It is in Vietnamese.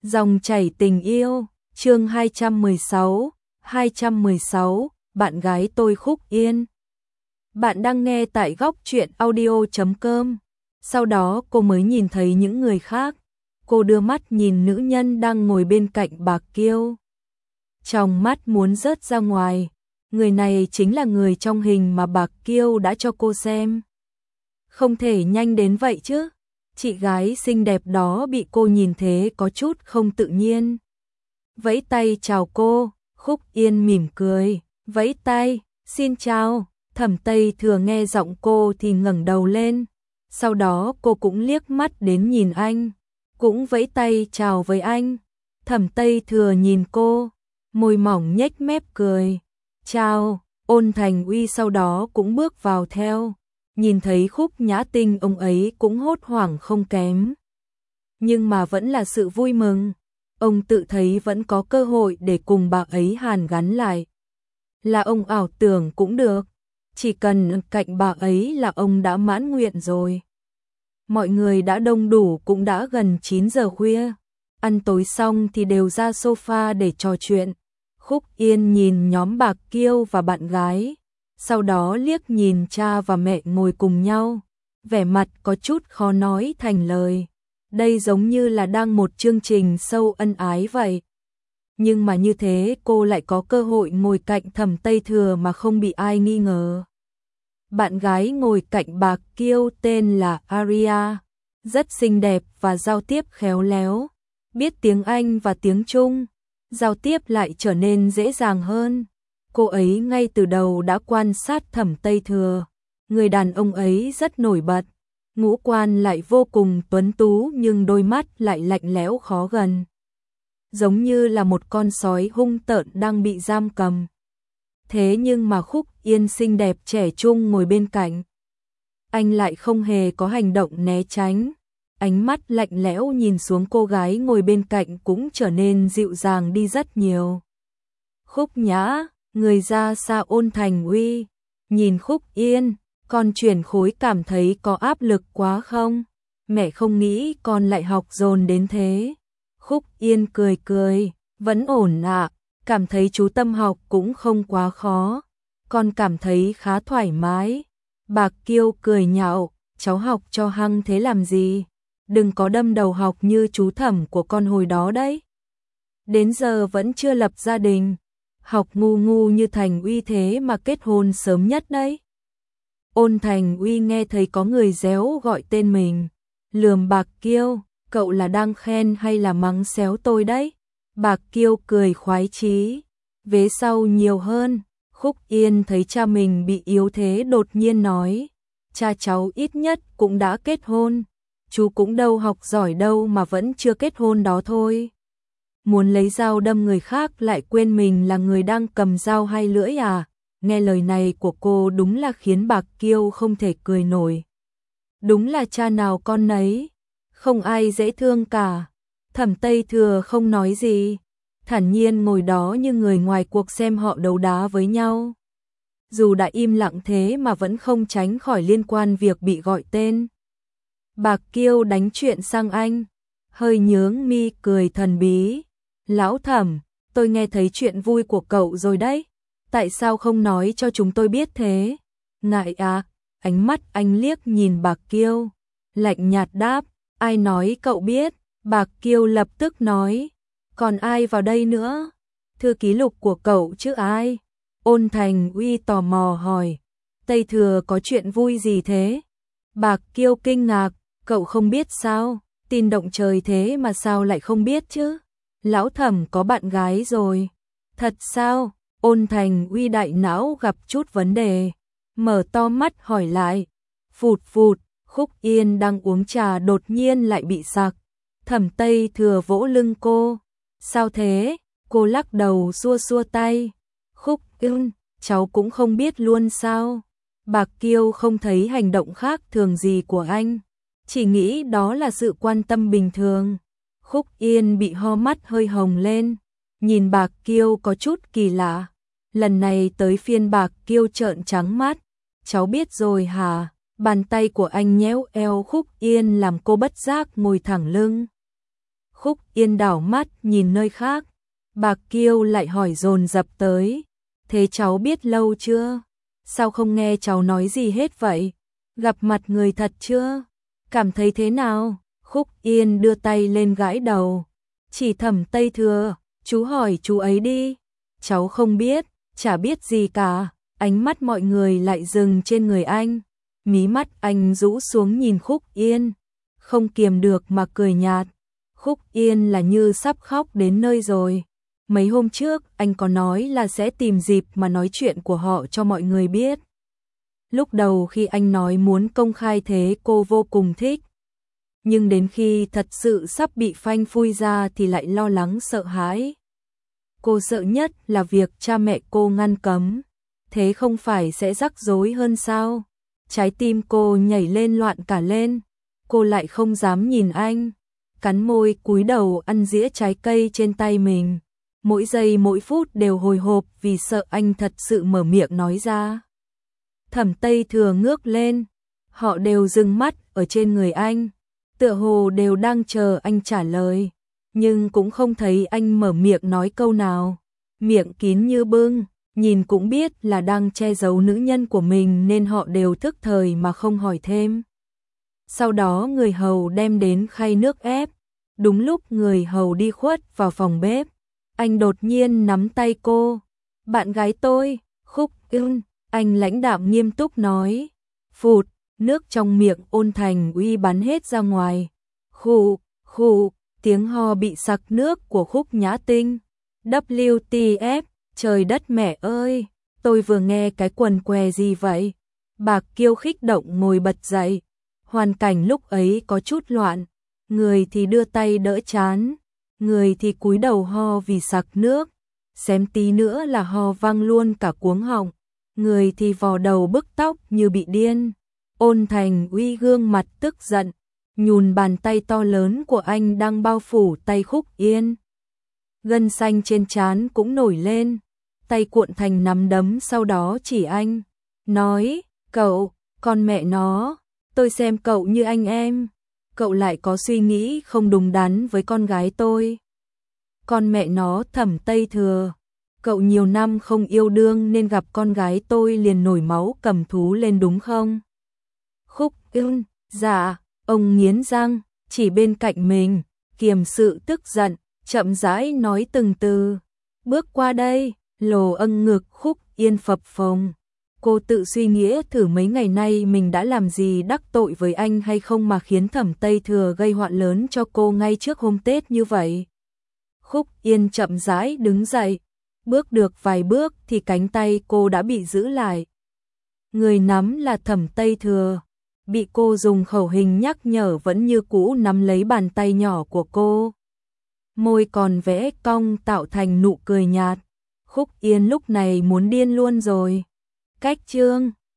Dòng chảy tình yêu, chương 216, bạn gái tôi Khúc Yên. Bạn đang nghe tại góc truyện audio.com. Sau đó cô mới nhìn thấy những người khác. Cô đưa mắt nhìn nữ nhân đang ngồi bên cạnh bà Kiêu. Trong mắt muốn rớt ra ngoài. Người này chính là người trong hình mà bà Kiêu đã cho cô xem. Không thể nhanh đến vậy chứ. Chị gái xinh đẹp đó bị cô nhìn thế có chút không tự nhiên. Vẫy tay chào cô, Khúc Yên mỉm cười, vẫy tay, xin chào. Thẩm Tây Thừa nghe giọng cô thì ngẩng đầu lên. Sau đó cô cũng liếc mắt đến nhìn anh, cũng vẫy tay chào với anh. Thẩm Tây Thừa nhìn cô, môi mỏng nhếch mép cười. Chào, Ôn Thành Uy sau đó cũng bước vào theo. Nhìn thấy Khúc Nhã Tinh ông ấy cũng hốt hoảng không kém. Nhưng mà vẫn là sự vui mừng. Ông tự thấy vẫn có cơ hội để cùng bà ấy hàn gắn lại. Là ông ảo tưởng cũng được. Chỉ cần cạnh bà ấy là ông đã mãn nguyện rồi. Mọi người đã đông đủ, cũng đã gần 9 giờ khuya. Ăn tối xong thì đều ra sofa để trò chuyện. Khúc Yên nhìn nhóm bà Kiêu và bạn gái. Sau đó liếc nhìn cha và mẹ ngồi cùng nhau. Vẻ mặt có chút khó nói thành lời. Đây giống như là đang một chương trình show ân ái vậy. Nhưng mà như thế cô lại có cơ hội ngồi cạnh Thẩm Tây Thừa mà không bị ai nghi ngờ. Bạn gái ngồi cạnh bà Kiêu tên là Aria. Rất xinh đẹp và giao tiếp khéo léo. Biết tiếng Anh và tiếng Trung. Giao tiếp lại trở nên dễ dàng hơn. Cô ấy ngay từ đầu đã quan sát Thẩm Tây Thừa. Người đàn ông ấy rất nổi bật. Ngũ quan lại vô cùng tuấn tú nhưng đôi mắt lại lạnh lẽo khó gần. Giống như là một con sói hung tợn đang bị giam cầm. Thế nhưng mà Khúc Yên xinh đẹp trẻ trung ngồi bên cạnh. Anh lại không hề có hành động né tránh. Ánh mắt lạnh lẽo nhìn xuống cô gái ngồi bên cạnh cũng trở nên dịu dàng đi rất nhiều. Khúc Nhã, người ra xa Ôn Thành Uy. Nhìn Khúc Yên, con chuyển khối cảm thấy có áp lực quá không? Mẹ không nghĩ con lại học dồn đến thế. Khúc Yên cười cười, vẫn ổn ạ, cảm thấy chú Tâm học cũng không quá khó. Con cảm thấy khá thoải mái. Bà Kiêu cười nhạo, cháu học cho hăng thế làm gì? Đừng có đâm đầu học như chú Thẩm của con hồi đó đấy. Đến giờ vẫn chưa lập gia đình. Học ngu ngu như Thành Uy thế mà kết hôn sớm nhất đấy. Ôn Thành Uy nghe thấy có người réo gọi tên mình. Lườm bà Kiêu, cậu là đang khen hay là mắng xéo tôi đấy? Bà Kiêu cười khoái chí. Vế sau nhiều hơn. Khúc Yên thấy cha mình bị yếu thế đột nhiên nói. Cha cháu ít nhất cũng đã kết hôn. Chú cũng đâu học giỏi đâu mà vẫn chưa kết hôn đó thôi. Muốn lấy dao đâm người khác lại quên mình là người đang cầm dao hai lưỡi à? Nghe lời này của cô đúng là khiến bà Kiêu không thể cười nổi. Đúng là cha nào con nấy, không ai dễ thương cả. Thẩm Tây Thừa không nói gì, thản nhiên ngồi đó như người ngoài cuộc xem họ đấu đá với nhau. Dù đã im lặng thế mà vẫn không tránh khỏi liên quan việc bị gọi tên. Bà Kiêu đánh chuyện sang anh, hơi nhướng mi cười thần bí. Lão Thẩm, tôi nghe thấy chuyện vui của cậu rồi đấy. Tại sao không nói cho chúng tôi biết thế? Ngại à? Ánh mắt anh liếc nhìn bà Kiêu, lạnh nhạt đáp, ai nói cậu biết? Bà Kiêu lập tức nói, còn ai vào đây nữa? Thư ký Lục của cậu chứ ai? Ôn Thành Uy tò mò hỏi, Tây Thừa có chuyện vui gì thế? Bà Kiêu kinh ngạc, cậu không biết sao? Tin động trời thế mà sao lại không biết chứ? Lão Thẩm có bạn gái rồi. Thật sao? Ôn Thành Uy đại não gặp chút vấn đề, mở to mắt hỏi lại. Phụt phụt, Khúc Yên đang uống trà đột nhiên lại bị sặc. Thẩm Tây Thừa vỗ lưng cô. Sao thế? Cô lắc đầu xua xua tay. Khúc Yên, cháu cũng không biết luôn sao? Bà Kiêu không thấy hành động khác thường gì của anh, chỉ nghĩ đó là sự quan tâm bình thường. Khúc Yên bị ho mắt hơi hồng lên, nhìn bà Kiêu có chút kỳ lạ. Lần này tới phiên bà Kiêu trợn trắng mắt. Cháu biết rồi hả? Bàn tay của anh nhéo eo Khúc Yên làm cô bất giác ngồi thẳng lưng. Khúc Yên đảo mắt nhìn nơi khác. Bạc Kiêu lại hỏi dồn dập tới. Thế cháu biết lâu chưa? Sao không nghe cháu nói gì hết vậy? Gặp mặt người thật chưa? Cảm thấy thế nào? Khúc Yên đưa tay lên gãi đầu. Chỉ Thẩm Tây Thừa, chú hỏi chú ấy đi. Cháu không biết, chả biết gì cả. Ánh mắt mọi người lại dừng trên người anh. Mí mắt anh rũ xuống nhìn Khúc Yên. Không kiềm được mà cười nhạt. Khúc Yên là như sắp khóc đến nơi rồi. Mấy hôm trước anh có nói là sẽ tìm dịp mà nói chuyện của họ cho mọi người biết. Lúc đầu khi anh nói muốn công khai thế cô vô cùng thích. Nhưng đến khi thật sự sắp bị phanh phui ra thì lại lo lắng sợ hãi. Cô sợ nhất là việc cha mẹ cô ngăn cấm. Thế không phải sẽ rắc rối hơn sao? Trái tim cô nhảy lên loạn cả lên. Cô lại không dám nhìn anh. Cắn môi cúi đầu ăn dĩa trái cây trên tay mình. Mỗi giây mỗi phút đều hồi hộp vì sợ anh thật sự mở miệng nói ra. Thẩm Tây Thừa ngước lên. Họ đều dừng mắt ở trên người anh. Tựa hồ đều đang chờ anh trả lời. Nhưng cũng không thấy anh mở miệng nói câu nào. Miệng kín như bưng. Nhìn cũng biết là đang che giấu nữ nhân của mình nên họ đều thức thời mà không hỏi thêm. Sau đó người hầu đem đến khay nước ép. Đúng lúc người hầu đi khuất vào phòng bếp. Anh đột nhiên nắm tay cô. Bạn gái tôi, Khúc Yên. Anh lãnh đạm nghiêm túc nói. Phụt, nước trong miệng Ôn Thành Uy bắn hết ra ngoài. Khụ, khụ, tiếng ho bị sặc nước của Khúc Nhã Tinh. WTF, trời đất mẹ ơi, tôi vừa nghe cái quần què gì vậy? Bạc Kiêu khích động ngồi bật dậy. Hoàn cảnh lúc ấy có chút loạn. Người thì đưa tay đỡ trán. Người thì cúi đầu ho vì sặc nước. Xém tí nữa là ho văng luôn cả cuống họng. Người thì vò đầu bứt tóc như bị điên. Ôn Thành Uy gương mặt tức giận. Nhùn bàn tay to lớn của anh đang bao phủ tay Khúc Yên. Gân xanh trên trán cũng nổi lên. Tay cuộn thành nắm đấm sau đó chỉ anh. Nói, cậu, con mẹ nó, tôi xem cậu như anh em. Cậu lại có suy nghĩ không đúng đắn với con gái tôi. Con mẹ nó Thẩm Tây Thừa. Cậu nhiều năm không yêu đương nên gặp con gái tôi liền nổi máu cầm thú lên đúng không? Khúc Yên, dạ, ông nghiến răng, chỉ bên cạnh mình, kiềm sự tức giận, chậm rãi nói từng từ. Bước qua đây, lồ âng ngực Khúc Yên phập phồng. Cô tự suy nghĩ thử mấy ngày nay mình đã làm gì đắc tội với anh hay không mà khiến Thẩm Tây Thừa gây họa lớn cho cô ngay trước hôm Tết như vậy. Khúc Yên chậm rãi đứng dậy, bước được vài bước thì cánh tay cô đã bị giữ lại. Người nắm là Thẩm Tây Thừa, bị cô dùng khẩu hình nhắc nhở vẫn như cũ nắm lấy bàn tay nhỏ của cô. Môi còn vẽ cong tạo thành nụ cười nhạt. Khúc Yên lúc này muốn điên luôn rồi. Cách chương